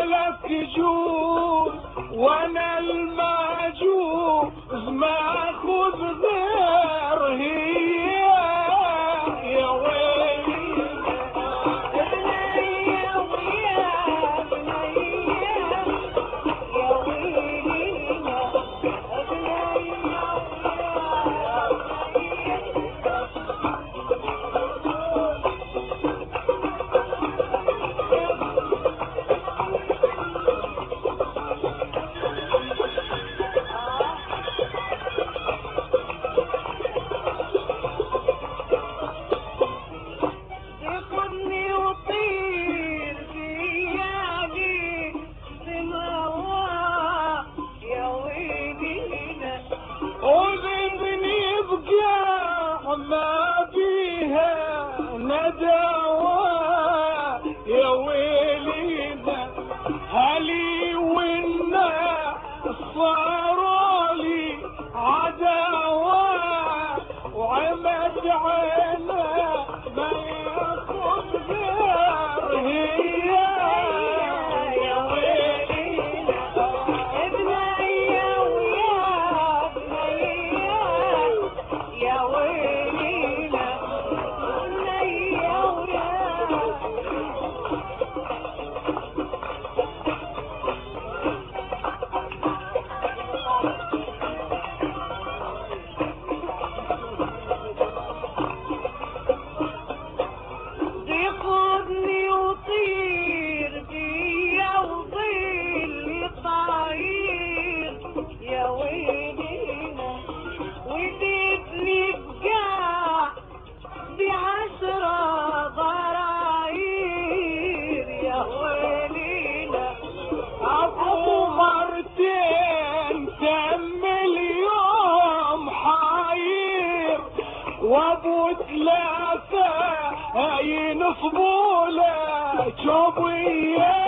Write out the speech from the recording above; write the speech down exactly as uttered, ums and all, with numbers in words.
لك جوز وانا المعجوز ما اخذ غير هي يا ويلي بنية ويا بنية يا ويلينا بنية ياخدني وطير بياني سماواه يا ويلينا وذنبني بقاع ما بيها ندوى يا ويلينا هلي والناس صاروا لي عداوى وعمد عينه ما ياخذ غير هي يا ويلينا بنية ويا بنية يا ويلينا بنية ويا ياخدني وطير بيا وظل طاير يا ويلينا وديتني بقاع بعشرة ضراير يا ويلينا ابو مرتين تم اليوم حاير وابو ثلاثة ينصبوا له جوبيه